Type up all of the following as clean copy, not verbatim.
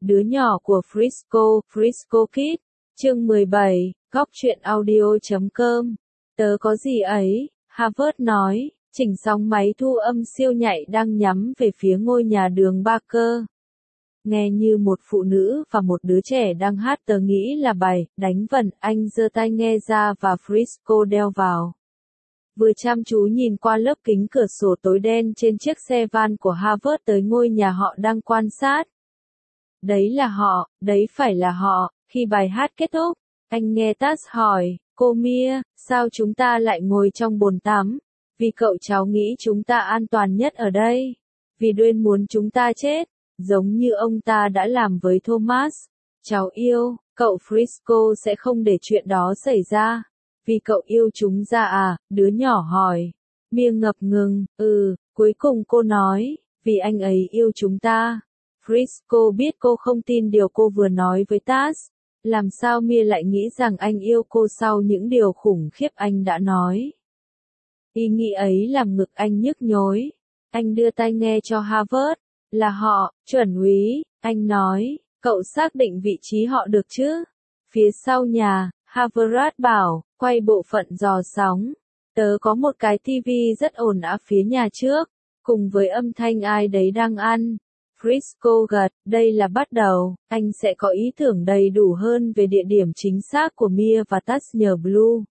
đứa nhỏ của Frisco, Frisco Kid. Chương 17, góc truyện audio.com. Tớ có gì ấy, Harvard nói, chỉnh sóng máy thu âm siêu nhạy đang nhắm về phía ngôi nhà đường Barker. Nghe như một phụ nữ và một đứa trẻ đang hát, tớ nghĩ là bài đánh vần. Anh giơ tai nghe ra và Frisco đeo vào. Vừa chăm chú nhìn qua lớp kính cửa sổ tối đen trên chiếc xe van của Harvard tới ngôi nhà họ đang quan sát. Đấy là họ, đấy phải là họ. Khi bài hát kết thúc, anh nghe Taz hỏi, cô Mia, sao chúng ta lại ngồi trong bồn tắm? Vì cậu cháu nghĩ chúng ta an toàn nhất ở đây. Vì Dwayne muốn chúng ta chết, giống như ông ta đã làm với Thomas. Cháu yêu, cậu Frisco sẽ không để chuyện đó xảy ra. Vì cậu yêu chúng ra à? Đứa nhỏ hỏi. Mia ngập ngừng, cuối cùng cô nói, vì anh ấy yêu chúng ta. Frisco biết cô không tin điều cô vừa nói với Taz. Làm sao Mia lại nghĩ rằng anh yêu cô sau những điều khủng khiếp anh đã nói? Ý nghĩ ấy làm ngực anh nhức nhối. Anh đưa tai nghe cho Harvard. Là họ, chuẩn úy, anh nói, cậu xác định vị trí họ được chứ? Phía sau nhà, Harvard bảo, quay bộ phận dò sóng. Tớ có một cái tivi rất ồn ào phía nhà trước, cùng với âm thanh ai đấy đang ăn. Frisco gật, đây là bắt đầu, anh sẽ có ý tưởng đầy đủ hơn về địa điểm chính xác của Mia và Taz nhờ Blue,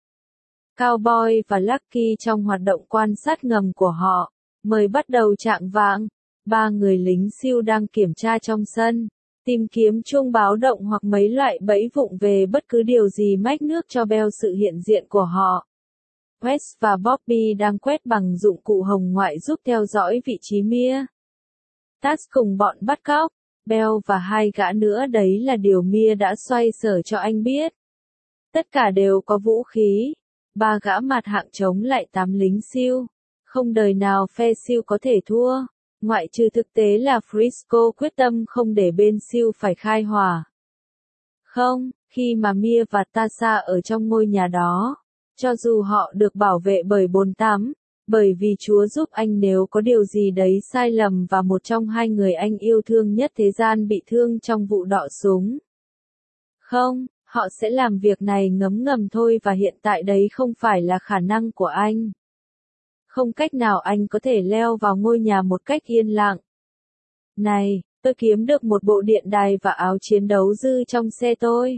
Cowboy và Lucky trong hoạt động quan sát ngầm của họ. Mới bắt đầu chạng vạng, 3 người lính SEAL đang kiểm tra trong sân, tìm kiếm chuông báo động hoặc mấy loại bẫy vụng về bất cứ điều gì mách nước cho Bell sự hiện diện của họ. Wes và Bobby đang quét bằng dụng cụ hồng ngoại giúp theo dõi vị trí Mia. Taz cùng bọn bắt cóc, Bell và 2 gã nữa, đấy là điều Mia đã xoay sở cho anh biết. Tất cả đều có vũ khí. 3 gã mặt hạng chống lại 8 lính SEAL. Không đời nào phe SEAL có thể thua. Ngoại trừ thực tế là Frisco quyết tâm không để bên SEAL phải khai hỏa. Không, khi mà Mia và Tasha ở trong ngôi nhà đó, cho dù họ được bảo vệ bởi bồn tắm, bởi vì Chúa giúp anh nếu có điều gì đấy sai lầm và một trong 2 người anh yêu thương nhất thế gian bị thương trong vụ đọ súng. Không, họ sẽ làm việc này ngấm ngầm thôi và hiện tại đấy không phải là khả năng của anh. Không cách nào anh có thể leo vào ngôi nhà một cách yên lặng. Này, tôi kiếm được một bộ điện đài và áo chiến đấu dư trong xe tôi.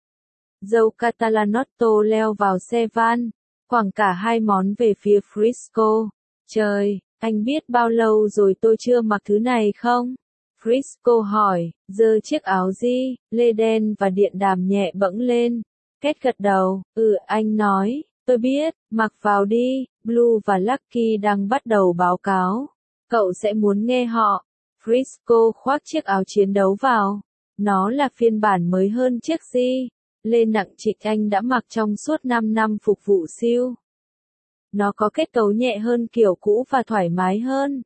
Joe Catalanotto leo vào xe van, quẳng cả 2 món về phía Frisco. Trời, anh biết bao lâu rồi tôi chưa mặc thứ này không? Frisco hỏi, giơ chiếc áo lê đen và điện đàm nhẹ bẫng lên. Kết gật đầu, anh nói, tôi biết, mặc vào đi. Blue và Lucky đang bắt đầu báo cáo. Cậu sẽ muốn nghe họ. Frisco khoác chiếc áo chiến đấu vào. Nó là phiên bản mới hơn chiếc lê nặng trịch anh đã mặc trong suốt 5 năm phục vụ SEAL. Nó có kết cấu nhẹ hơn kiểu cũ và thoải mái hơn.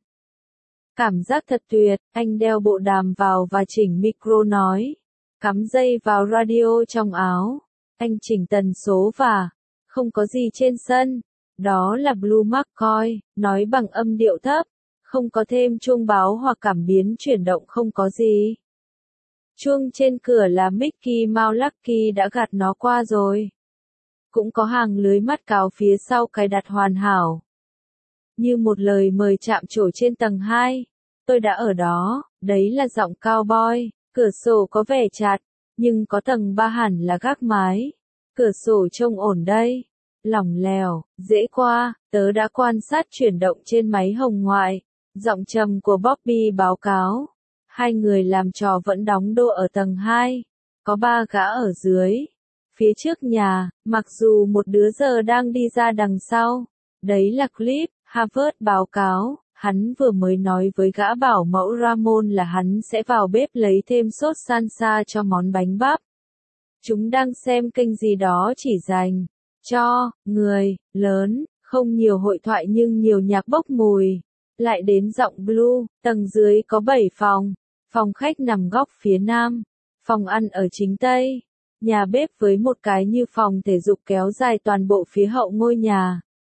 Cảm giác thật tuyệt, anh đeo bộ đàm vào và chỉnh micro nói. Cắm dây vào radio trong áo. Anh chỉnh tần số và không có gì trên sân. Đó là Blue McCoy, nói bằng âm điệu thấp. Không có thêm chuông báo hoặc cảm biến chuyển động, không có gì. Chuông trên cửa là Mickey Mouse, Lucky đã gạt nó qua rồi. Cũng có hàng lưới mắt cáo phía sau cài đặt hoàn hảo. Như một lời mời chạm trổ trên tầng 2. Tôi đã ở đó, đấy là giọng Cowboy. Cửa sổ có vẻ chặt, nhưng có tầng 3 hẳn là gác mái. Cửa sổ trông ổn đây. Lỏng lẻo, dễ qua, tớ đã quan sát chuyển động trên máy hồng ngoại. Giọng trầm của Bobby báo cáo. 2 người làm trò vẫn đóng đô ở tầng 2. Có 3 gã ở dưới. Phía trước nhà, mặc dù một đứa giờ đang đi ra đằng sau. Đấy là Cliff, Harvard báo cáo. Hắn vừa mới nói với gã bảo mẫu Ramon là hắn sẽ vào bếp lấy thêm sốt salsa cho món bánh bắp. Chúng đang xem kênh gì đó chỉ dành cho người lớn, không nhiều hội thoại nhưng nhiều nhạc bốc mùi. Lại đến giọng Blue, tầng dưới có 7 phòng. Phòng khách nằm góc phía nam, phòng ăn ở chính tây, nhà bếp với một cái như phòng thể dục kéo dài toàn bộ phía hậu ngôi nhà.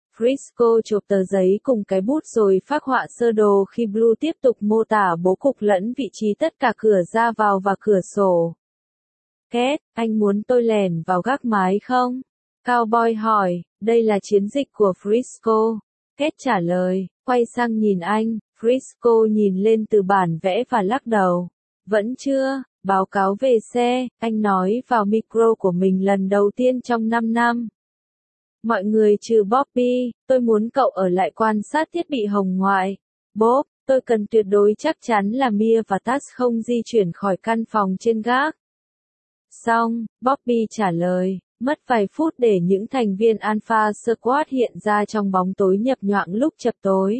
Frisco chộp tờ giấy cùng cái bút rồi phác họa sơ đồ khi Blue tiếp tục mô tả bố cục lẫn vị trí tất cả cửa ra vào và cửa sổ. Két, anh muốn tôi lẻn vào gác mái không? Cowboy hỏi, đây là chiến dịch của Frisco. Két trả lời, quay sang nhìn anh, Frisco nhìn lên từ bản vẽ và lắc đầu. Vẫn chưa, báo cáo về xe, anh nói vào micro của mình lần đầu tiên trong 5 năm. Mọi người trừ Bobby, tôi muốn cậu ở lại quan sát thiết bị hồng ngoại. Bob, tôi cần tuyệt đối chắc chắn là Mia và Taz không di chuyển khỏi căn phòng trên gác. Xong, Bobby trả lời, mất vài phút để những thành viên Alpha Squad hiện ra trong bóng tối nhập nhoạng lúc chập tối.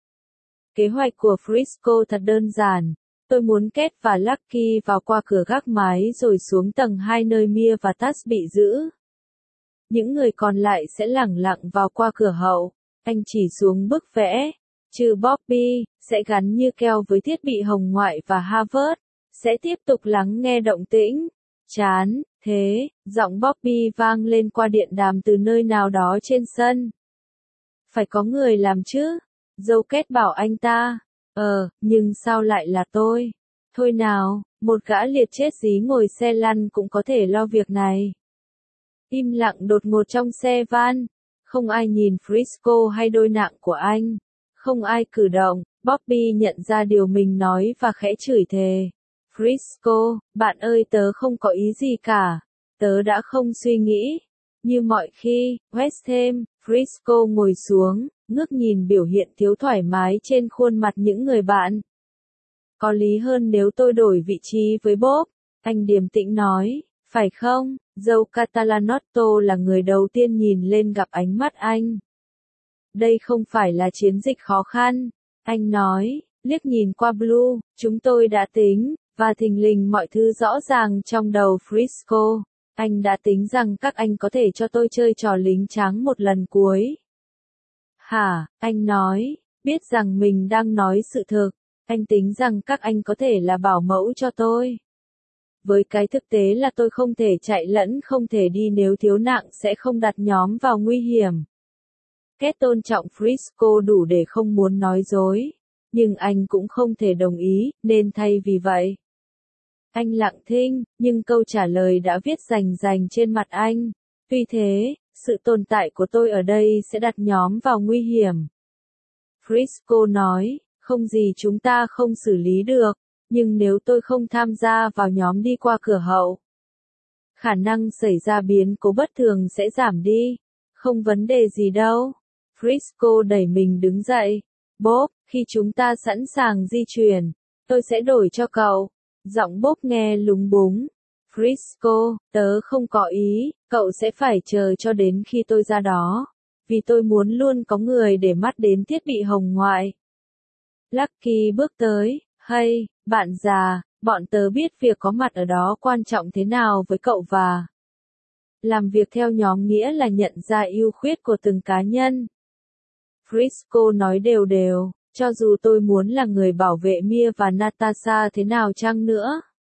Kế hoạch của Frisco thật đơn giản. Tôi muốn Két và Lucky vào qua cửa gác mái rồi xuống tầng 2 nơi Mia và Taz bị giữ. Những người còn lại sẽ lẳng lặng vào qua cửa hậu. Anh chỉ xuống bức vẽ. Trừ Bobby, sẽ gắn như keo với thiết bị hồng ngoại và Harvard. Sẽ tiếp tục lắng nghe động tĩnh. Chán, thế, giọng Bobby vang lên qua điện đàm từ nơi nào đó trên sân. Phải có người làm chứ. Dâu Két bảo anh ta. Nhưng sao lại là tôi? Thôi nào, một gã liệt chết dí ngồi xe lăn cũng có thể lo việc này. Im lặng đột ngột trong xe van. Không ai nhìn Frisco hay đôi nạng của anh. Không ai cử động. Bobby nhận ra điều mình nói và khẽ chửi thề. Frisco, bạn ơi tớ không có ý gì cả. Tớ đã không suy nghĩ. Như mọi khi, West Ham, Frisco ngồi xuống, ngước nhìn biểu hiện thiếu thoải mái trên khuôn mặt những người bạn. Có lý hơn nếu tôi đổi vị trí với Bob, anh điềm tĩnh nói, phải không? Dâu Catalanotto là người đầu tiên nhìn lên gặp ánh mắt anh. Đây không phải là chiến dịch khó khăn, anh nói, liếc nhìn qua Blue, chúng tôi đã tính, và thình lình mọi thứ rõ ràng trong đầu Frisco. Anh đã tính rằng các anh có thể cho tôi chơi trò lính trắng một lần cuối. Hả, anh nói, biết rằng mình đang nói sự thực, anh tính rằng các anh có thể là bảo mẫu cho tôi. Với cái thực tế là tôi không thể chạy lẫn không thể đi nếu thiếu nặng sẽ không đặt nhóm vào nguy hiểm. Két tôn trọng Frisco đủ để không muốn nói dối, nhưng anh cũng không thể đồng ý, nên thay vì vậy. Anh lặng thinh, nhưng câu trả lời đã viết rành rành trên mặt anh. Tuy thế, sự tồn tại của tôi ở đây sẽ đặt nhóm vào nguy hiểm. Frisco nói, không gì chúng ta không xử lý được, nhưng nếu tôi không tham gia vào nhóm đi qua cửa hậu, khả năng xảy ra biến cố bất thường sẽ giảm đi. Không vấn đề gì đâu. Frisco đẩy mình đứng dậy. Bob, khi chúng ta sẵn sàng di chuyển, tôi sẽ đổi cho cậu. Giọng Bob nghe lúng búng. Frisco, tớ không có ý, cậu sẽ phải chờ cho đến khi tôi ra đó. Vì tôi muốn luôn có người để mắt đến thiết bị hồng ngoại. Lucky bước tới, hey, bạn già, bọn tớ biết việc có mặt ở đó quan trọng thế nào với cậu và làm việc theo nhóm nghĩa là nhận ra ưu khuyết của từng cá nhân. Frisco nói đều đều, cho dù tôi muốn là người bảo vệ Mia và Natasha thế nào chăng nữa.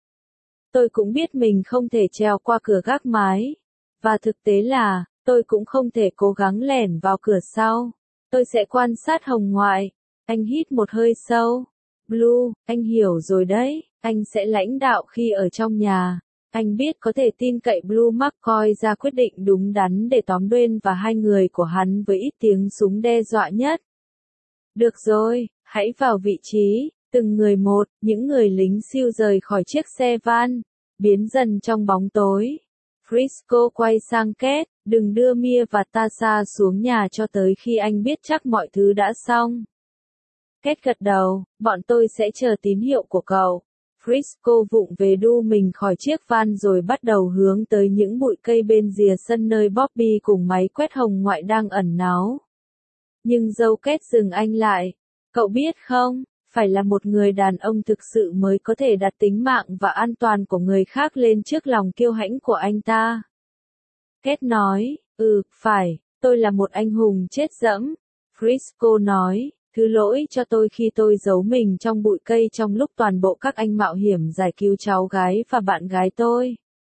Tôi cũng biết mình không thể trèo qua cửa gác mái. Và thực tế là, tôi cũng không thể cố gắng lẻn vào cửa sau. Tôi sẽ quan sát hồng ngoại. Anh hít một hơi sâu. Blue, anh hiểu rồi đấy, anh sẽ lãnh đạo khi ở trong nhà. Anh biết có thể tin cậy Blue McCoy ra quyết định đúng đắn để tóm Dwayne và hai người của hắn với ít tiếng súng đe dọa nhất. Được rồi, hãy vào vị trí, từng người một, những người lính siêu rời khỏi chiếc xe van, biến dần trong bóng tối. Frisco quay sang Két, đừng đưa Mia và Tasha xuống nhà cho tới khi anh biết chắc mọi thứ đã xong. Két gật đầu, bọn tôi sẽ chờ tín hiệu của cậu. Frisco vụng về đu mình khỏi chiếc van rồi bắt đầu hướng tới những bụi cây bên rìa sân nơi Bobby cùng máy quét hồng ngoại đang ẩn náu. Nhưng dâu Két dừng anh lại. Cậu biết không, phải là một người đàn ông thực sự mới có thể đặt tính mạng và an toàn của người khác lên trước lòng kiêu hãnh của anh ta. Két nói, phải, tôi là một anh hùng chết dẫm. Frisco nói, thứ lỗi cho tôi khi tôi giấu mình trong bụi cây trong lúc toàn bộ các anh mạo hiểm giải cứu cháu gái và bạn gái tôi.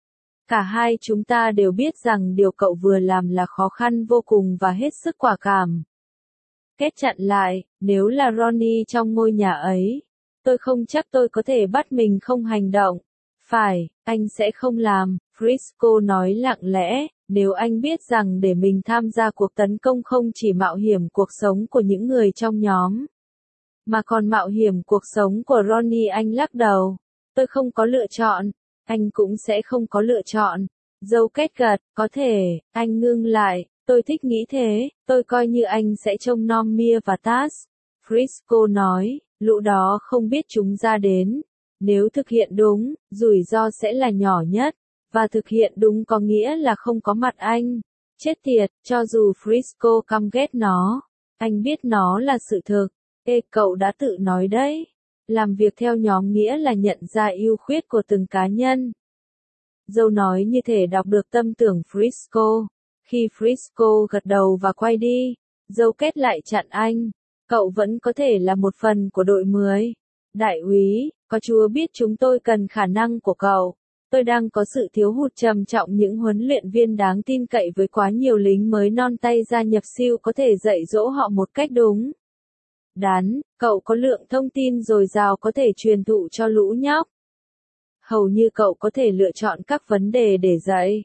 Cả hai chúng ta đều biết rằng điều cậu vừa làm là khó khăn vô cùng và hết sức quả cảm. Kết chặn lại, nếu là Ronnie trong ngôi nhà ấy, tôi không chắc tôi có thể bắt mình không hành động. Phải, anh sẽ không làm, Frisco nói lặng lẽ, nếu anh biết rằng để mình tham gia cuộc tấn công không chỉ mạo hiểm cuộc sống của những người trong nhóm, mà còn mạo hiểm cuộc sống của Ronnie. Anh lắc đầu. Tôi không có lựa chọn, anh cũng sẽ không có lựa chọn. Dâu kết gật, có thể, anh ngưng lại, tôi thích nghĩ thế, tôi coi như anh sẽ trông nom Mia và Taz. Frisco nói, lũ đó không biết chúng ra đến. Nếu thực hiện đúng, rủi ro sẽ là nhỏ nhất, và thực hiện đúng có nghĩa là không có mặt anh. Chết tiệt, cho dù Frisco căm ghét nó, anh biết nó là sự thực. Ê, cậu đã tự nói đấy. Làm việc theo nhóm nghĩa là nhận ra ưu khuyết của từng cá nhân. Dâu nói như thể đọc được tâm tưởng Frisco. Khi Frisco gật đầu và quay đi, dâu kết lại chặn anh. Cậu vẫn có thể là một phần của đội 10. Đại úy, có Chúa biết chúng tôi cần khả năng của cậu. Tôi đang có sự thiếu hụt trầm trọng những huấn luyện viên đáng tin cậy với quá nhiều lính mới non tay gia nhập SEAL có thể dạy dỗ họ một cách đúng đắn. Cậu có lượng thông tin dồi dào có thể truyền thụ cho lũ nhóc. Hầu như cậu có thể lựa chọn các vấn đề để dạy.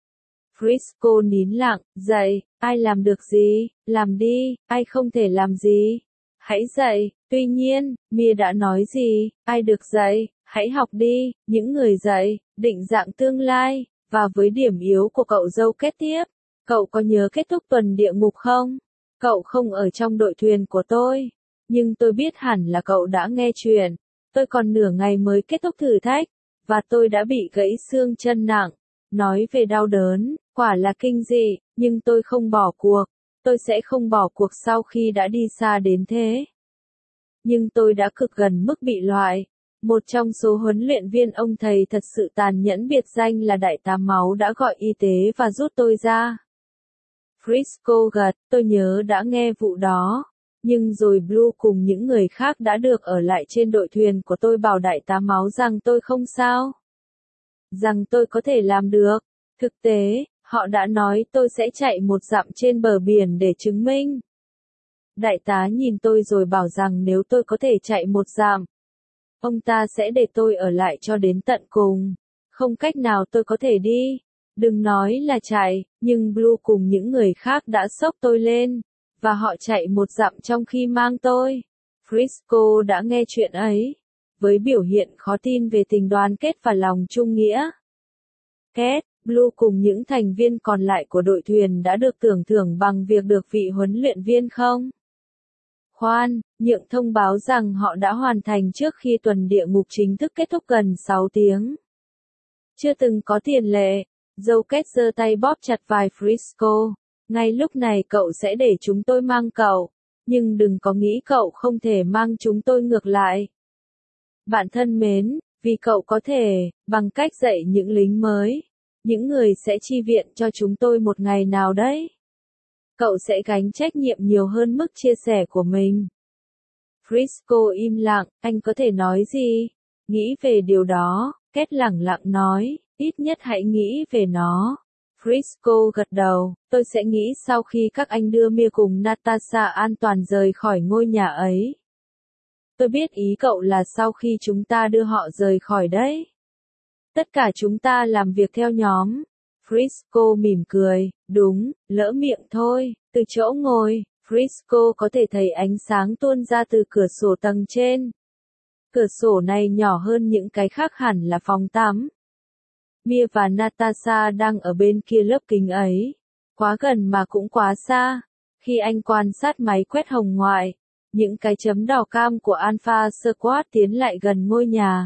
Frisco nín lặng, dạy, ai làm được gì, làm đi, ai không thể làm gì. Hãy dạy, tuy nhiên, Mia đã nói gì, ai được dạy, hãy học đi, những người dạy, định dạng tương lai, và với điểm yếu của cậu dâu kết tiếp. Cậu có nhớ kết thúc tuần địa ngục không? Cậu không ở trong đội thuyền của tôi, nhưng tôi biết hẳn là cậu đã nghe chuyện. Tôi còn nửa ngày mới kết thúc thử thách, và tôi đã bị gãy xương chân nặng. Nói về đau đớn, quả là kinh dị, nhưng tôi không bỏ cuộc. Tôi sẽ không bỏ cuộc sau khi đã đi xa đến thế. Nhưng tôi đã cực gần mức bị loại. Một trong số huấn luyện viên ông thầy thật sự tàn nhẫn biệt danh là Đại tá Máu đã gọi y tế và rút tôi ra. Frisco gật, tôi nhớ đã nghe vụ đó. Nhưng rồi Blue cùng những người khác đã được ở lại trên đội thuyền của tôi bảo Đại tá Máu rằng tôi không sao. Rằng tôi có thể làm được. Thực tế, họ đã nói tôi sẽ chạy một dặm trên bờ biển để chứng minh. Đại tá nhìn tôi rồi bảo rằng nếu tôi có thể chạy một dặm, ông ta sẽ để tôi ở lại cho đến tận cùng. Không cách nào tôi có thể đi. Đừng nói là chạy, nhưng Blue cùng những người khác đã xốc tôi lên, và họ chạy một dặm trong khi mang tôi. Frisco đã nghe chuyện ấy, với biểu hiện khó tin về tình đoàn kết và lòng trung nghĩa. Kết, Blue cùng những thành viên còn lại của đội thuyền đã được tưởng thưởng bằng việc được vị huấn luyện viên không? Khoan, nhượng thông báo rằng họ đã hoàn thành trước khi tuần địa ngục chính thức kết thúc gần 6 tiếng. Chưa từng có tiền lệ, dâu kết giơ tay bóp chặt vai Frisco. Ngay lúc này cậu sẽ để chúng tôi mang cậu, nhưng đừng có nghĩ cậu không thể mang chúng tôi ngược lại. Bạn thân mến, vì cậu có thể, bằng cách dạy những lính mới, những người sẽ chi viện cho chúng tôi một ngày nào đấy. Cậu sẽ gánh trách nhiệm nhiều hơn mức chia sẻ của mình. Frisco im lặng, anh có thể nói gì? Nghĩ về điều đó, Kết lẳng lặng nói, ít nhất hãy nghĩ về nó. Frisco gật đầu, tôi sẽ nghĩ sau khi các anh đưa Mia cùng Natasha an toàn rời khỏi ngôi nhà ấy. Tôi biết ý cậu là sau khi chúng ta đưa họ rời khỏi đấy. Tất cả chúng ta làm việc theo nhóm. Frisco mỉm cười, đúng, lỡ miệng thôi. Từ chỗ ngồi, Frisco có thể thấy ánh sáng tuôn ra từ cửa sổ tầng trên. Cửa sổ này nhỏ hơn những cái khác hẳn là phòng tắm. Mia và Natasha đang ở bên kia lớp kính ấy. Quá gần mà cũng quá xa. Khi anh quan sát máy quét hồng ngoại, những cái chấm đỏ cam của Alpha Squad tiến lại gần ngôi nhà.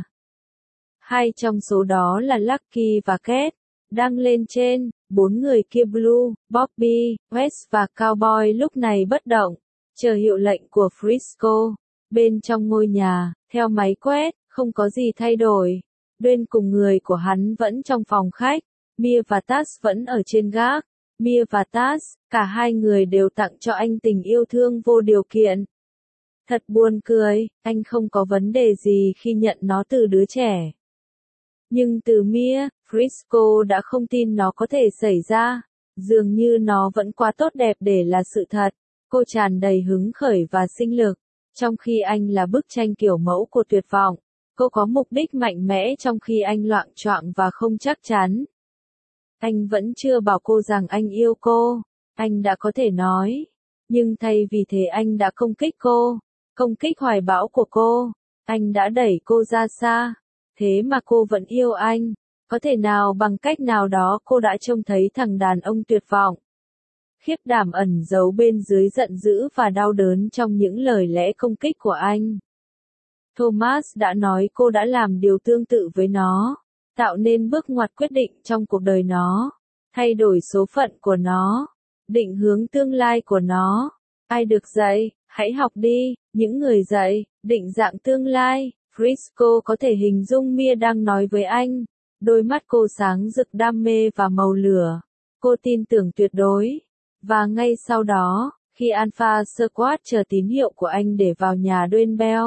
Hai trong số đó là Lucky và Kate. Đang lên trên, 4 người kia Blue, Bobby, West và Cowboy lúc này bất động, chờ hiệu lệnh của Frisco. Bên trong ngôi nhà, theo máy quét, không có gì thay đổi. Dwayne cùng người của hắn vẫn trong phòng khách. Mia và Taz vẫn ở trên gác. Mia và Taz, cả hai người đều tặng cho anh tình yêu thương vô điều kiện. Thật buồn cười, anh không có vấn đề gì khi nhận nó từ đứa trẻ. Nhưng từ Mia, Frisco đã không tin nó có thể xảy ra. Dường như nó vẫn quá tốt đẹp để là sự thật. Cô tràn đầy hứng khởi và sinh lực. Trong khi anh là bức tranh kiểu mẫu của tuyệt vọng. Cô có mục đích mạnh mẽ trong khi anh loạng choạng và không chắc chắn. Anh vẫn chưa bảo cô rằng anh yêu cô. Anh đã có thể nói. Nhưng thay vì thế anh đã công kích cô. Công kích hoài bão của cô. Anh đã đẩy cô ra xa. Thế mà cô vẫn yêu anh. Có thể nào bằng cách nào đó cô đã trông thấy thằng đàn ông tuyệt vọng. Khiếp đảm ẩn giấu bên dưới giận dữ và đau đớn trong những lời lẽ công kích của anh. Thomas đã nói cô đã làm điều tương tự với nó. Tạo nên bước ngoặt quyết định trong cuộc đời nó. Thay đổi số phận của nó. Định hướng tương lai của nó. Ai được dạy, hãy học đi, những người dạy, định dạng tương lai. Frisco có thể hình dung Mia đang nói với anh. Đôi mắt cô sáng rực đam mê và màu lửa. Cô tin tưởng tuyệt đối. Và ngay sau đó, khi Alpha Squad chờ tín hiệu của anh để vào nhà Dwayne Bell,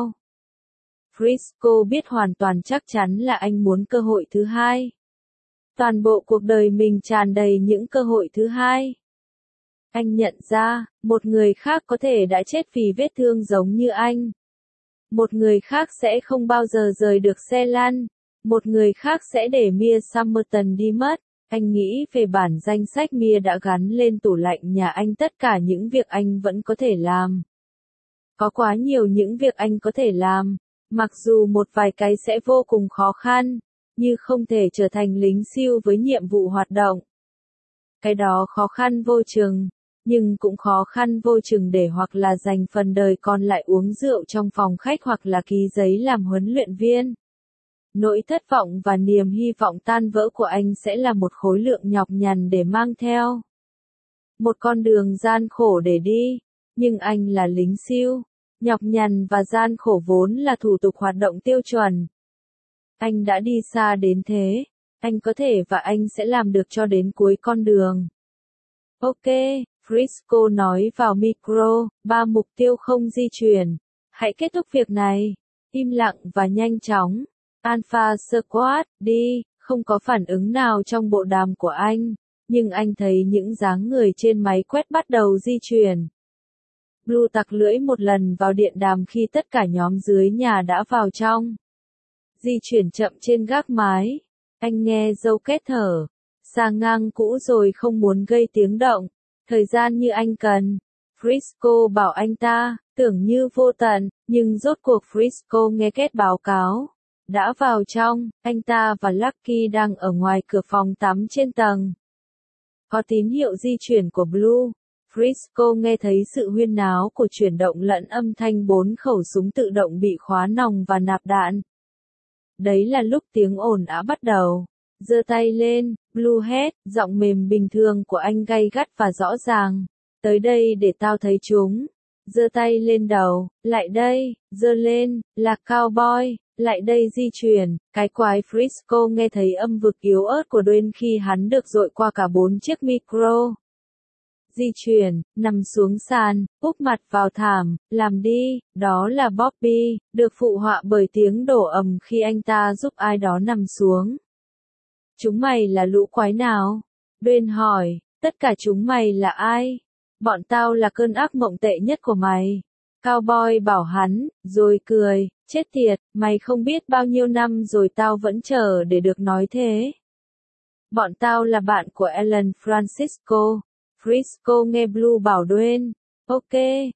Frisco biết hoàn toàn chắc chắn là anh muốn cơ hội thứ hai. Toàn bộ cuộc đời mình tràn đầy những cơ hội thứ hai. Anh nhận ra, một người khác có thể đã chết vì vết thương giống như anh. Một người khác sẽ không bao giờ rời được xe lăn. Một người khác sẽ để Mia Summerton đi mất. Anh nghĩ về bản danh sách Mia đã gắn lên tủ lạnh nhà anh, tất cả những việc anh vẫn có thể làm. Có quá nhiều những việc anh có thể làm. Mặc dù một vài cái sẽ vô cùng khó khăn, như không thể trở thành lính SEAL với nhiệm vụ hoạt động. Cái đó khó khăn vô chừng, nhưng cũng khó khăn vô chừng để hoặc là dành phần đời còn lại uống rượu trong phòng khách hoặc là ký giấy làm huấn luyện viên. Nỗi thất vọng và niềm hy vọng tan vỡ của anh sẽ là một khối lượng nhọc nhằn để mang theo. Một con đường gian khổ để đi, nhưng anh là lính SEAL. Nhọc nhằn và gian khổ vốn là thủ tục hoạt động tiêu chuẩn. Anh đã đi xa đến thế, anh có thể và anh sẽ làm được cho đến cuối con đường. Ok, Frisco nói vào micro, 3 mục tiêu không di chuyển. Hãy kết thúc việc này. Im lặng và nhanh chóng. Alpha Squad, đi, không có phản ứng nào trong bộ đàm của anh, nhưng anh thấy những dáng người trên máy quét bắt đầu di chuyển. Blue tặc lưỡi một lần vào điện đàm khi tất cả nhóm dưới nhà đã vào trong. Di chuyển chậm trên gác mái. Anh nghe dâu kết thở. Xa ngang cũ rồi không muốn gây tiếng động. Thời gian như anh cần. Frisco bảo anh ta, tưởng như vô tận, nhưng rốt cuộc Frisco nghe kết báo cáo. Đã vào trong, anh ta và Lucky đang ở ngoài cửa phòng tắm trên tầng. Có tín hiệu di chuyển của Blue. Frisco nghe thấy sự huyên náo của chuyển động lẫn âm thanh 4 khẩu súng tự động bị khóa nòng và nạp đạn. Đấy là lúc tiếng ồn ào bắt đầu. Giơ tay lên, Blue hét, giọng mềm bình thường của anh gay gắt và rõ ràng. Tới đây để tao thấy chúng. Giơ tay lên đầu, lại đây, giơ lên, là cowboy, lại đây di chuyển. Cái quái Frisco nghe thấy âm vực yếu ớt của Dwayne khi hắn được dội qua cả 4 chiếc micro. Di chuyển, nằm xuống sàn, úp mặt vào thảm, làm đi, đó là Bobby, được phụ họa bởi tiếng đổ ầm khi anh ta giúp ai đó nằm xuống. Chúng mày là lũ quái nào? Dwayne hỏi, tất cả chúng mày là ai? Bọn tao là cơn ác mộng tệ nhất của mày. Cowboy bảo hắn, rồi cười, chết tiệt, mày không biết bao nhiêu năm rồi tao vẫn chờ để được nói thế. Bọn tao là bạn của Alan Francisco. Frisco nghe Blue bảo Dwayne. Ok,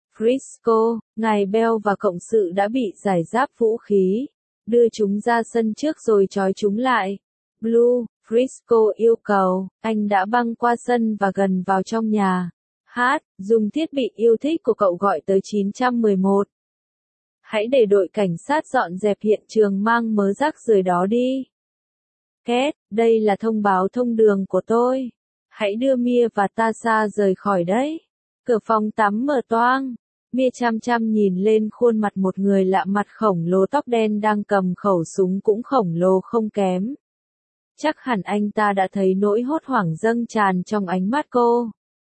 Frisco, ngài Bell và cộng sự đã bị giải giáp vũ khí. Đưa chúng ra sân trước rồi trói chúng lại. Blue, Frisco yêu cầu, anh đã băng qua sân và gần vào trong nhà. Hát, dùng thiết bị yêu thích của cậu gọi tới 911. Hãy để đội cảnh sát dọn dẹp hiện trường mang mớ rác rưởi đó đi. Két, đây là thông báo thông đường của tôi. Hãy đưa Mia và Tasha rời khỏi đấy. Cửa phòng tắm mở toang. Mia chăm chăm nhìn lên khuôn mặt một người lạ mặt khổng lồ tóc đen đang cầm khẩu súng cũng khổng lồ không kém. Chắc hẳn anh ta đã thấy nỗi hốt hoảng dâng tràn trong ánh mắt cô.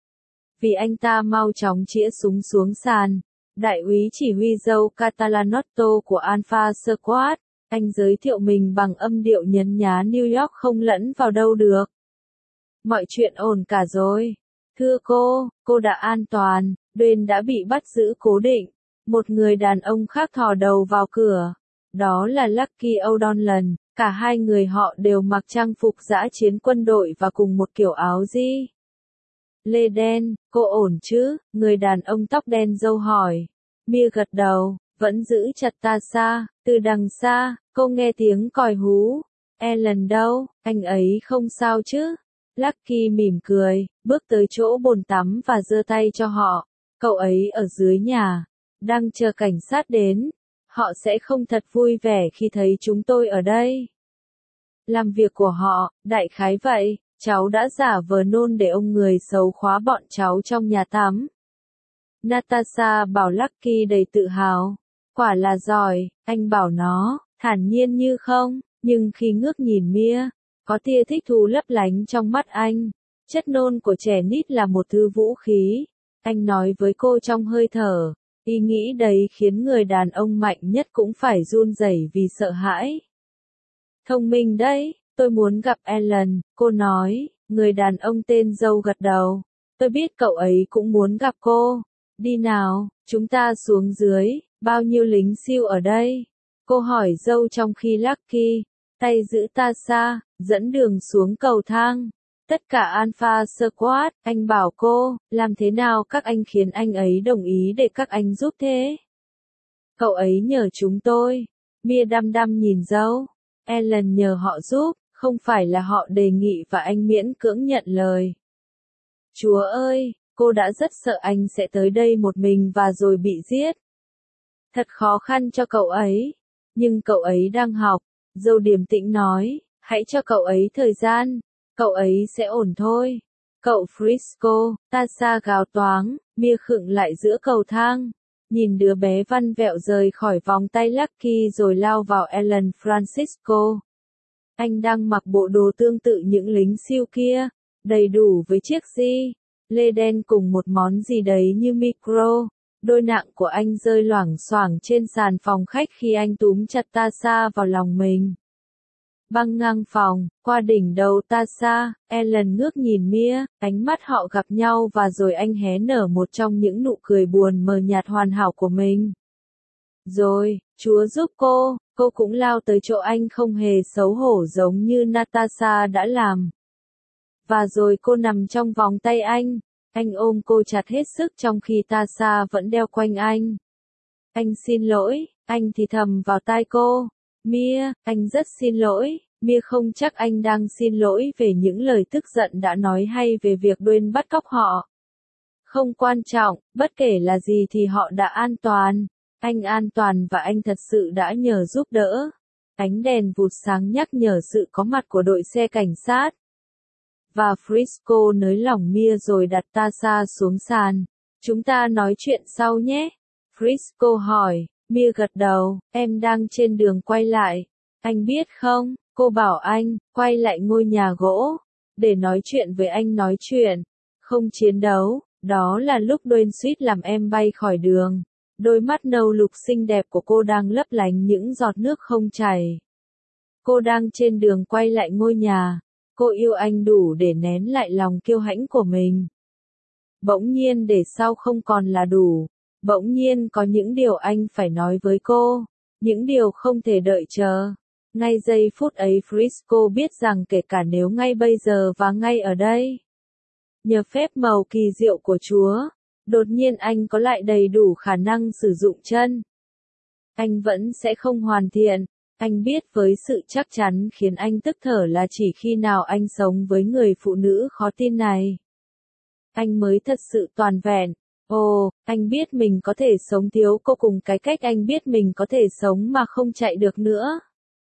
Vì anh ta mau chóng chĩa súng xuống sàn. Đại úy chỉ huy dâu Catalanotto của Alpha Squad, Anh giới thiệu mình bằng âm điệu nhấn nhá New York không lẫn vào đâu được. Mọi chuyện ổn cả rồi. Thưa cô đã an toàn, Dwayne đã bị bắt giữ cố định. Một người đàn ông khác thò đầu vào cửa. Đó là Lucky O'Donnell, cả hai người họ đều mặc trang phục dã chiến quân đội và cùng một kiểu áo gì. Lê đen, cô ổn chứ? Người đàn ông tóc đen râu hỏi. Mia gật đầu, vẫn giữ chặt Tasha. Từ đằng xa, cô nghe tiếng còi hú. Ellen đâu, anh ấy không sao chứ? Lucky mỉm cười, bước tới chỗ bồn tắm và giơ tay cho họ. Cậu ấy ở dưới nhà, đang chờ cảnh sát đến. Họ sẽ không thật vui vẻ khi thấy chúng tôi ở đây. Làm việc của họ, đại khái vậy, cháu đã giả vờ nôn để ông người xấu khóa bọn cháu trong nhà tắm. Natasha bảo Lucky đầy tự hào. Quả là giỏi, anh bảo nó, thản nhiên như không, nhưng khi ngước nhìn Mia, có tia thích thú lấp lánh trong mắt anh. Chất nôn của trẻ nít là một thứ vũ khí. Anh nói với cô trong hơi thở. Ý nghĩ đấy khiến người đàn ông mạnh nhất cũng phải run rẩy vì sợ hãi. Thông minh đấy, tôi muốn gặp Ellen, cô nói. Người đàn ông tên dâu gật đầu. Tôi biết cậu ấy cũng muốn gặp cô. Đi nào, chúng ta xuống dưới, bao nhiêu lính siêu ở đây? Cô hỏi dâu trong khi Lucky, tay giữ Tasha, dẫn đường xuống cầu thang. Tất cả Alpha Squad, anh bảo cô, làm thế nào các anh khiến anh ấy đồng ý để các anh giúp thế? Cậu ấy nhờ chúng tôi. Mia đăm đăm nhìn dâu. Ellen nhờ họ giúp, không phải là họ đề nghị và anh miễn cưỡng nhận lời. Chúa ơi, cô đã rất sợ anh sẽ tới đây một mình và rồi bị giết. Thật khó khăn cho cậu ấy. Nhưng cậu ấy đang học. Dâu điềm tĩnh nói, hãy cho cậu ấy thời gian. Cậu ấy sẽ ổn thôi. Cậu Frisco, Tasha gào toáng, Mia khựng lại giữa cầu thang. Nhìn đứa bé văn vẹo rời khỏi vòng tay Lucky rồi lao vào Ellen Francisco. Anh đang mặc bộ đồ tương tự những lính siêu kia, đầy đủ với chiếc di lê đen cùng một món gì đấy như micro. Đôi nạng của anh rơi loảng xoảng trên sàn phòng khách khi anh túm chặt Tasha vào lòng mình. Băng ngang phòng, qua đỉnh đầu Tasha, Ellen ngước nhìn Mia, ánh mắt họ gặp nhau và rồi anh hé nở một trong những nụ cười buồn mờ nhạt hoàn hảo của mình. Rồi, Chúa giúp cô cũng lao tới chỗ anh không hề xấu hổ giống như Natasha đã làm. Và rồi cô nằm trong vòng tay anh ôm cô chặt hết sức trong khi Tasha vẫn đeo quanh anh. Anh xin lỗi, anh thì thầm vào tai cô. Mia, anh rất xin lỗi. Mia không chắc anh đang xin lỗi về những lời tức giận đã nói hay về việc Dwayne bắt cóc họ. Không quan trọng, bất kể là gì thì họ đã an toàn. Anh an toàn và anh thật sự đã nhờ giúp đỡ. Ánh đèn vụt sáng nhắc nhở sự có mặt của đội xe cảnh sát. Và Frisco nới lỏng Mia rồi đặt Tasha xuống sàn. Chúng ta nói chuyện sau nhé. Frisco hỏi. Mia gật đầu, em đang trên đường quay lại. Anh biết không, cô bảo anh, quay lại ngôi nhà gỗ. Để nói chuyện với anh nói chuyện. Không chiến đấu, đó là lúc Dwayne suýt làm em bay khỏi đường. Đôi mắt nâu lục xinh đẹp của cô đang lấp lánh những giọt nước không chảy. Cô đang trên đường quay lại ngôi nhà. Cô yêu anh đủ để nén lại lòng kiêu hãnh của mình. Bỗng nhiên để sau không còn là đủ. Bỗng nhiên có những điều anh phải nói với cô. Những điều không thể đợi chờ. Ngay giây phút ấy Frisco biết rằng kể cả nếu ngay bây giờ và ngay ở đây. Nhờ phép màu kỳ diệu của Chúa. Đột nhiên anh có lại đầy đủ khả năng sử dụng chân. Anh vẫn sẽ không hoàn thiện. Anh biết với sự chắc chắn khiến anh tức thở là chỉ khi nào anh sống với người phụ nữ khó tin này. Anh mới thật sự toàn vẹn. Ồ, anh biết mình có thể sống thiếu cô cùng cái cách anh biết mình có thể sống mà không chạy được nữa.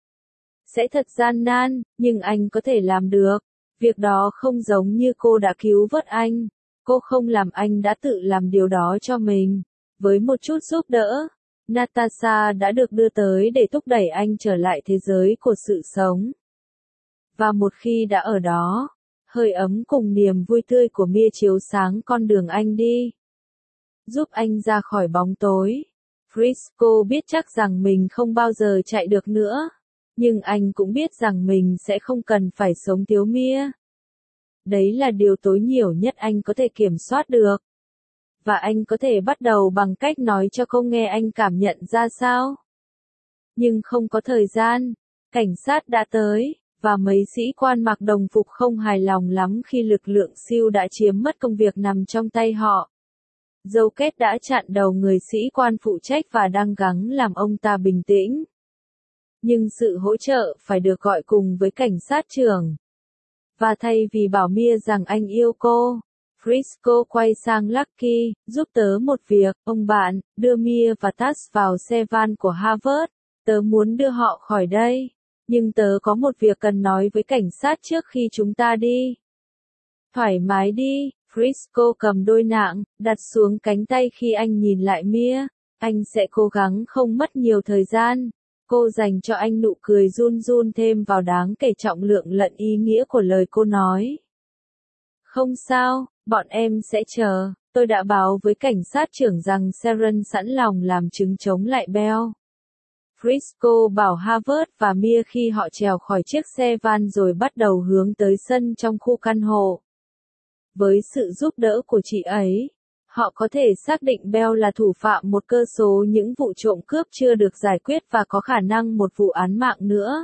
Sẽ thật gian nan, nhưng anh có thể làm được. Việc đó không giống như cô đã cứu vớt anh. Cô không làm anh đã tự làm điều đó cho mình. Với một chút giúp đỡ, Natasha đã được đưa tới để thúc đẩy anh trở lại thế giới của sự sống. Và một khi đã ở đó, hơi ấm cùng niềm vui tươi của Mia chiếu sáng con đường anh đi. Giúp anh ra khỏi bóng tối. Frisco biết chắc rằng mình không bao giờ chạy được nữa. Nhưng anh cũng biết rằng mình sẽ không cần phải sống thiếu Mia. Đấy là điều tối nhiều nhất anh có thể kiểm soát được. Và anh có thể bắt đầu bằng cách nói cho cô nghe anh cảm nhận ra sao. Nhưng không có thời gian, cảnh sát đã tới, và mấy sĩ quan mặc đồng phục không hài lòng lắm khi lực lượng SEAL đã chiếm mất công việc nằm trong tay họ. Dâu kết đã chặn đầu người sĩ quan phụ trách và đang gắng làm ông ta bình tĩnh. Nhưng sự hỗ trợ phải được gọi cùng với cảnh sát trưởng. Và thay vì bảo Mia rằng anh yêu cô, Frisco quay sang Lucky, giúp tớ một việc, ông bạn, đưa Mia và Taz vào xe van của Harvard. Tớ muốn đưa họ khỏi đây, nhưng tớ có một việc cần nói với cảnh sát trước khi chúng ta đi. Thoải mái đi, Frisco cầm đôi nạng, đặt xuống cánh tay khi anh nhìn lại Mia. Anh sẽ cố gắng không mất nhiều thời gian. Cô dành cho anh nụ cười run run thêm vào đáng kể trọng lượng lẫn ý nghĩa của lời cô nói. Không sao, bọn em sẽ chờ. Tôi đã báo với cảnh sát trưởng rằng Sharon sẵn lòng làm chứng chống lại Bell. Frisco bảo Harvard và Mia khi họ trèo khỏi chiếc xe van rồi bắt đầu hướng tới sân trong khu căn hộ. Với sự giúp đỡ của chị ấy, họ có thể xác định Bell là thủ phạm một cơ số những vụ trộm cướp chưa được giải quyết và có khả năng một vụ án mạng nữa.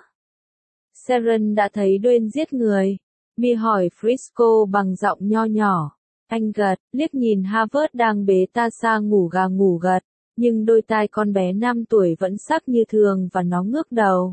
Sharon đã thấy Dwayne giết người. Mia hỏi Frisco bằng giọng nho nhỏ. Anh gật, liếc nhìn Harvard đang bế Tasha ngủ gà ngủ gật, nhưng đôi tai con bé 5 tuổi vẫn sắc như thường và nó ngước đầu.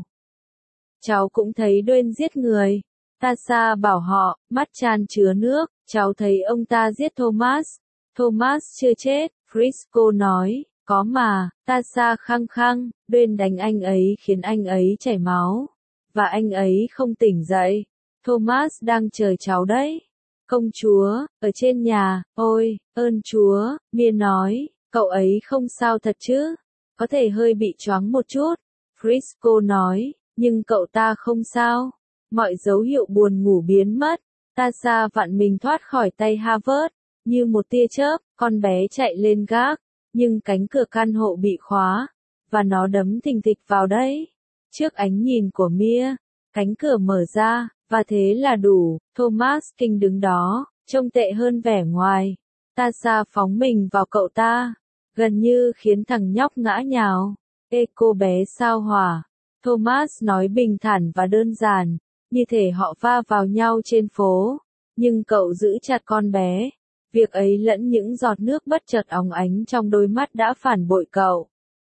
Cháu cũng thấy Dwayne giết người. Tasha bảo họ, mắt chan chứa nước, cháu thấy ông ta giết Thomas. Thomas chưa chết, Frisco nói, có mà, Tasha khăng khăng, Dwayne đánh anh ấy khiến anh ấy chảy máu. Và anh ấy không tỉnh dậy. Thomas đang chờ cháu đấy. Công chúa, ở trên nhà, ôi, ơn Chúa, Mia nói, cậu ấy không sao thật chứ? Có thể hơi bị choáng một chút. Frisco nói, nhưng cậu ta không sao. Mọi dấu hiệu buồn ngủ biến mất. Tasha vặn mình thoát khỏi tay Harvard. Như một tia chớp, con bé chạy lên gác. Nhưng cánh cửa căn hộ bị khóa. Và nó đấm thình thịch vào đấy. Trước ánh nhìn của Mia, cánh cửa mở ra, và thế là đủ. Thomas King đứng đó, trông tệ hơn vẻ ngoài. Tasha phóng mình vào cậu ta, gần như khiến thằng nhóc ngã nhào. Ê cô bé sao hỏa. Thomas nói bình thản và đơn giản, như thể họ va vào nhau trên phố. Nhưng cậu giữ chặt con bé. Việc ấy lẫn những giọt nước bất chợt óng ánh trong đôi mắt đã phản bội cậu.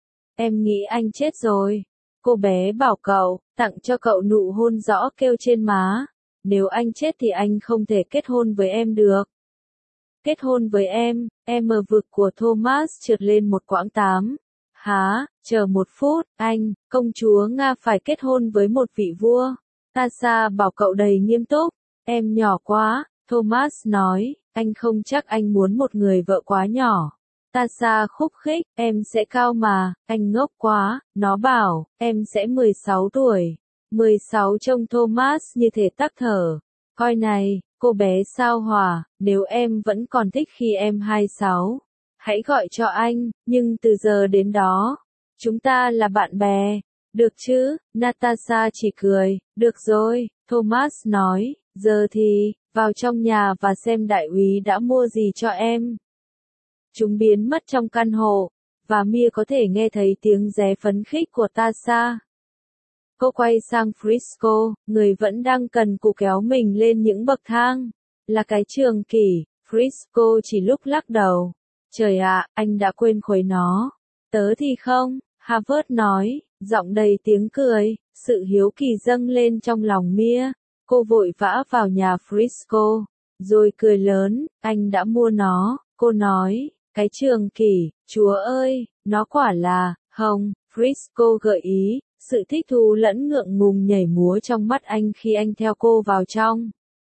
Em nghĩ anh chết rồi. Cô bé bảo cậu, tặng cho cậu nụ hôn rõ kêu trên má. Nếu anh chết thì anh không thể kết hôn với em được. Kết hôn với em mờ vực của Thomas trượt lên một quãng 8. Hả, chờ một phút, anh, công chúa Nga phải kết hôn với một vị vua. Tasha bảo cậu đầy nghiêm túc. Em nhỏ quá, Thomas nói, anh không chắc anh muốn một người vợ quá nhỏ. Tasha khúc khích, em sẽ cao mà, anh ngốc quá, nó bảo, em sẽ 16 tuổi. 16 trông Thomas như thể tắc thở. Coi này, cô bé sao hỏa, nếu em vẫn còn thích khi em 26, hãy gọi cho anh, nhưng từ giờ đến đó, chúng ta là bạn bè. Được chứ, Natasha chỉ cười, được rồi, Thomas nói, giờ thì, vào trong nhà và xem đại úy đã mua gì cho em. Chúng biến mất trong căn hộ, và Mia có thể nghe thấy tiếng ré phấn khích của Tasha. Cô quay sang Frisco, người vẫn đang cần cù kéo mình lên những bậc thang. Là cái trường kỷ, Frisco chỉ lúc lắc đầu. Trời ạ, anh đã quên khuấy nó. Tớ thì không, Harvard nói, giọng đầy tiếng cười, sự hiếu kỳ dâng lên trong lòng Mia. Cô vội vã vào nhà Frisco, rồi cười lớn, anh đã mua nó, cô nói, cái trường kỷ, chúa ơi, nó quả là, hồng, Frisco gợi ý. Sự thích thú lẫn ngượng ngùng nhảy múa trong mắt anh khi anh theo cô vào trong.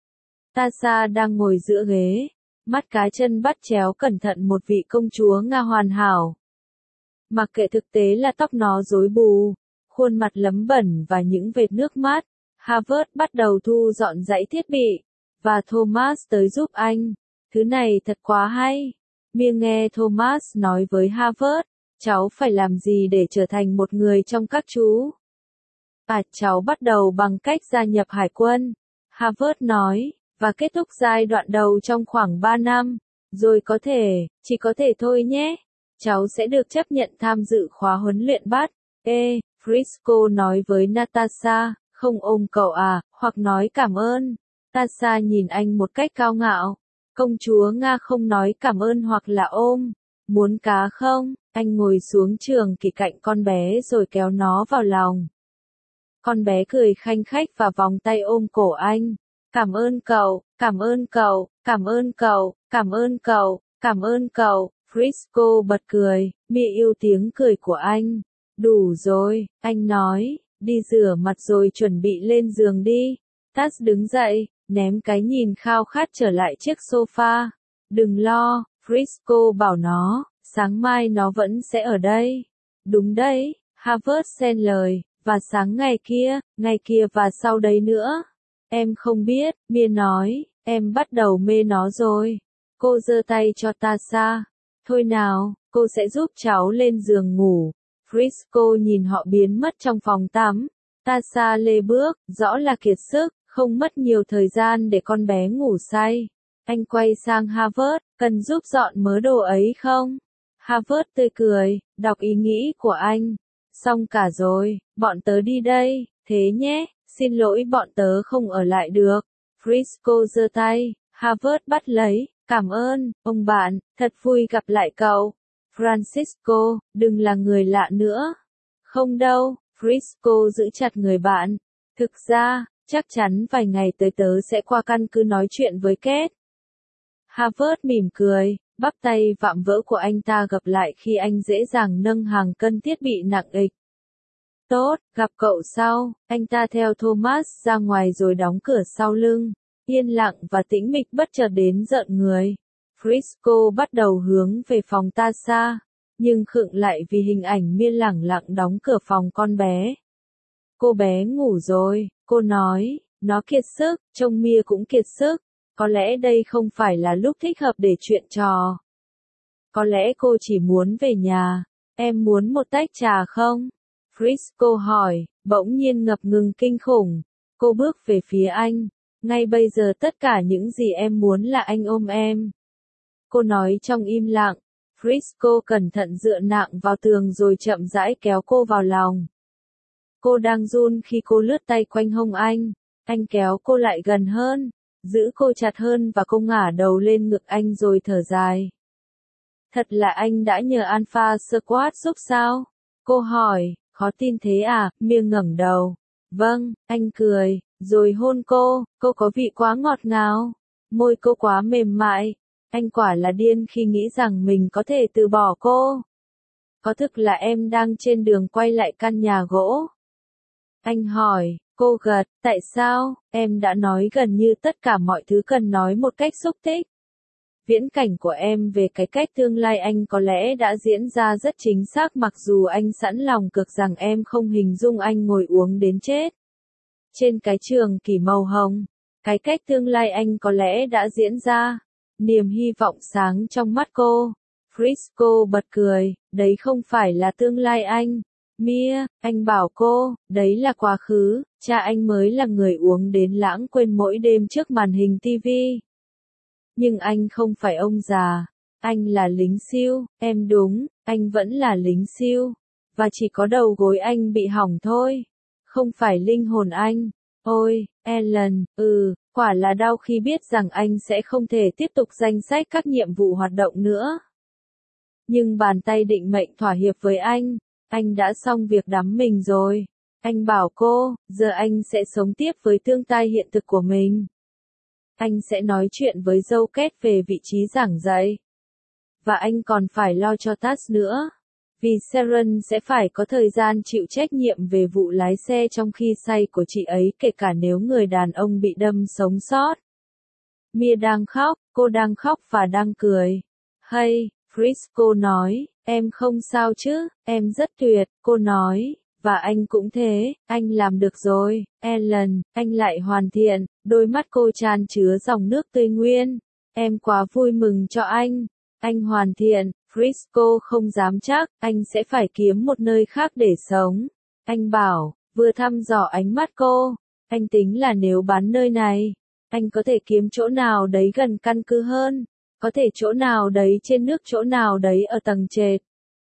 Tasha đang ngồi giữa ghế, mắt cá chân bắt chéo cẩn thận một vị công chúa Nga hoàn hảo. Mặc kệ thực tế là tóc nó rối bù, khuôn mặt lấm bẩn và những vệt nước mắt, Harvard bắt đầu thu dọn dãy thiết bị, và Thomas tới giúp anh. Thứ này thật quá hay. Mia nghe Thomas nói với Harvard. Cháu phải làm gì để trở thành một người trong các chú? Cháu bắt đầu bằng cách gia nhập hải quân, Harvard nói, và kết thúc giai đoạn đầu trong khoảng 3 năm. Rồi chỉ có thể thôi nhé. Cháu sẽ được chấp nhận tham dự khóa huấn luyện bắt. Frisco nói với Natasha, không ôm cậu à, hoặc nói cảm ơn. Natasha nhìn anh một cách cao ngạo. Công chúa Nga không nói cảm ơn hoặc là ôm. Muốn cá không? Anh ngồi xuống trường kỷ cạnh con bé rồi kéo nó vào lòng. Con bé cười khanh khách và vòng tay ôm cổ anh. Cảm ơn cậu, cảm ơn cậu, cảm ơn cậu, cảm ơn cậu, cảm ơn cậu. Frisco bật cười, mị yêu tiếng cười của anh. Đủ rồi, anh nói, đi rửa mặt rồi chuẩn bị lên giường đi. Tess đứng dậy, ném cái nhìn khao khát trở lại chiếc sofa. Đừng lo, Frisco bảo nó, sáng mai nó vẫn sẽ ở đây. Đúng đấy, Harvard xen lời, và sáng ngày kia và sau đấy nữa. Em không biết, Mia nói, em bắt đầu mê nó rồi. Cô giơ tay cho Tasha. Thôi nào, cô sẽ giúp cháu lên giường ngủ. Frisco nhìn họ biến mất trong phòng tắm. Tasha lê bước, rõ là kiệt sức, không mất nhiều thời gian để con bé ngủ say. Anh quay sang Harvard, cần giúp dọn mớ đồ ấy không? Harvard tươi cười, đọc ý nghĩ của anh. Xong cả rồi, bọn tớ đi đây, thế nhé, xin lỗi bọn tớ không ở lại được. Frisco giơ tay, Harvard bắt lấy, cảm ơn, ông bạn, thật vui gặp lại cậu. Francisco, đừng là người lạ nữa. Không đâu, Frisco giữ chặt người bạn. Thực ra, chắc chắn vài ngày tới tớ sẽ qua căn cứ nói chuyện với Kate. Harvard mỉm cười, bắp tay vạm vỡ của anh ta gập lại khi anh dễ dàng nâng hàng cân thiết bị nặng ịch. Tốt, gặp cậu sau, anh ta theo Thomas ra ngoài rồi đóng cửa sau lưng. Yên lặng và tĩnh mịch bất chợt đến rợn người. Frisco bắt đầu hướng về phòng Tasha, nhưng khựng lại vì hình ảnh Mia lẳng lặng đóng cửa phòng con bé. Cô bé ngủ rồi, cô nói, nó kiệt sức, trông Mia cũng kiệt sức. Có lẽ đây không phải là lúc thích hợp để chuyện trò. Có lẽ cô chỉ muốn về nhà. Em muốn một tách trà không? Frisco hỏi, bỗng nhiên ngập ngừng kinh khủng. Cô bước về phía anh. Ngay bây giờ tất cả những gì em muốn là anh ôm em. Cô nói trong im lặng. Frisco cẩn thận dựa nặng vào tường rồi chậm rãi kéo cô vào lòng. Cô đang run khi cô lướt tay quanh hông anh. Anh kéo cô lại gần hơn, giữ cô chặt hơn và cô ngả đầu lên ngực anh rồi thở dài. Thật là anh đã nhờ Alpha Squad giúp sao? Cô hỏi, khó tin thế à? Mia ngẩng đầu. Vâng, anh cười, rồi hôn cô có vị quá ngọt ngào. Môi cô quá mềm mại. Anh quả là điên khi nghĩ rằng mình có thể từ bỏ cô. Có thực là em đang trên đường quay lại căn nhà gỗ? Anh hỏi, cô gật, tại sao? Em đã nói gần như tất cả mọi thứ cần nói một cách xúc tích. Viễn cảnh của em về cái cách tương lai anh có lẽ đã diễn ra rất chính xác mặc dù anh sẵn lòng cược rằng em không hình dung anh ngồi uống đến chết. Trên cái trường kỷ màu hồng, cái cách tương lai anh có lẽ đã diễn ra. Niềm hy vọng sáng trong mắt cô. Frisco bật cười, đấy không phải là tương lai anh. Mia, anh bảo cô, đấy là quá khứ, cha anh mới là người uống đến lãng quên mỗi đêm trước màn hình TV. Nhưng anh không phải ông già, anh là lính siêu, em đúng, anh vẫn là lính siêu, và chỉ có đầu gối anh bị hỏng thôi, không phải linh hồn anh. Ôi, Ellen, quả là đau khi biết rằng anh sẽ không thể tiếp tục danh sách các nhiệm vụ hoạt động nữa. Nhưng bàn tay định mệnh thỏa hiệp với anh đã xong việc đắm mình rồi. Anh bảo cô, giờ anh sẽ sống tiếp với tương lai hiện thực của mình. Anh sẽ nói chuyện với dâu Kết về vị trí giảng dạy. Và anh còn phải lo cho Tess nữa. Vì Sharon sẽ phải có thời gian chịu trách nhiệm về vụ lái xe trong khi say của chị ấy kể cả nếu người đàn ông bị đâm sống sót. Mia đang khóc, cô đang khóc và đang cười. Hay, Frisco nói, em không sao chứ, em rất tuyệt, cô nói. Và anh cũng thế, anh làm được rồi, Ellen, anh lại hoàn thiện, đôi mắt cô tràn chứa dòng nước tươi nguyên. Em quá vui mừng cho anh hoàn thiện, Frisco không dám chắc, anh sẽ phải kiếm một nơi khác để sống. Anh bảo, Vừa thăm dò ánh mắt cô, anh tính là nếu bán nơi này, anh có thể kiếm chỗ nào đấy gần căn cứ hơn, có thể chỗ nào đấy trên nước, chỗ nào đấy ở tầng trệt.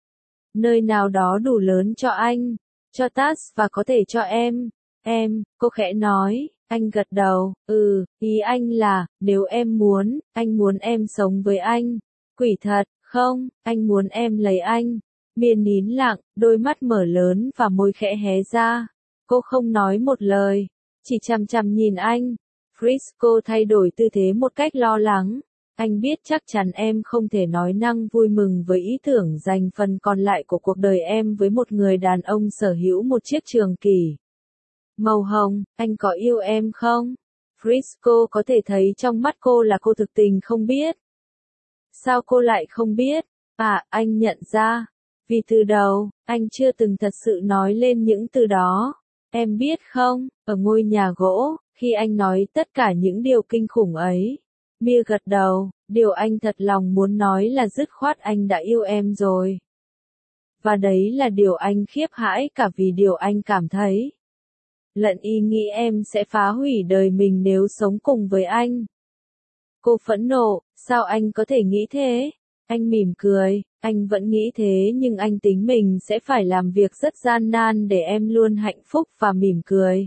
Nơi nào đó đủ lớn cho anh, cho Taz và có thể cho em. Em, cô khẽ nói, anh gật đầu, ý anh là, nếu em muốn, anh muốn em sống với anh. Quỷ thật, không, anh muốn em lấy anh. Miên nín lặng, đôi mắt mở lớn và môi khẽ hé ra. Cô không nói một lời, chỉ chằm chằm nhìn anh. Frisco thay đổi tư thế một cách lo lắng. Anh biết chắc chắn em không thể nói năng vui mừng với ý tưởng dành phần còn lại của cuộc đời em với một người đàn ông sở hữu một chiếc trường kỳ màu hồng. Anh có yêu em không? Frisco có thể thấy trong mắt cô là cô thực tình không biết. Sao cô lại không biết? Anh nhận ra. Vì từ đầu, anh chưa từng thật sự nói lên những từ đó. Em biết không, ở ngôi nhà gỗ, khi anh nói tất cả những điều kinh khủng ấy. Mia gật đầu, điều anh thật lòng muốn nói là dứt khoát anh đã yêu em rồi. Và đấy là điều anh khiếp hãi cả vì điều anh cảm thấy. Lẫn ý nghĩ em sẽ phá hủy đời mình nếu sống cùng với anh. Cô phẫn nộ, sao anh có thể nghĩ thế? Anh mỉm cười, anh vẫn nghĩ thế nhưng anh tính mình sẽ phải làm việc rất gian nan để em luôn hạnh phúc và mỉm cười.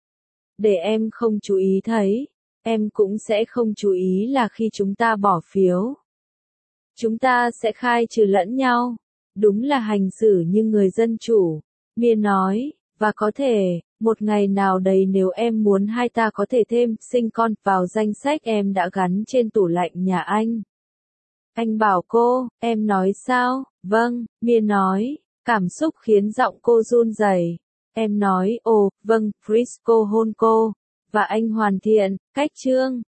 Để em không chú ý thấy, em cũng sẽ không chú ý là khi chúng ta bỏ phiếu. Chúng ta sẽ khai trừ lẫn nhau. Đúng là hành xử như người dân chủ. Mia nói, và có thể, một ngày nào đấy nếu em muốn hai ta có thể thêm sinh con vào danh sách em đã gắn trên tủ lạnh nhà anh. Anh bảo cô, em nói sao? Vâng, Mia nói, cảm xúc khiến giọng cô run rẩy. Em nói, ồ, vâng, Frisco hôn cô, và anh hoàn thiện, cách chương.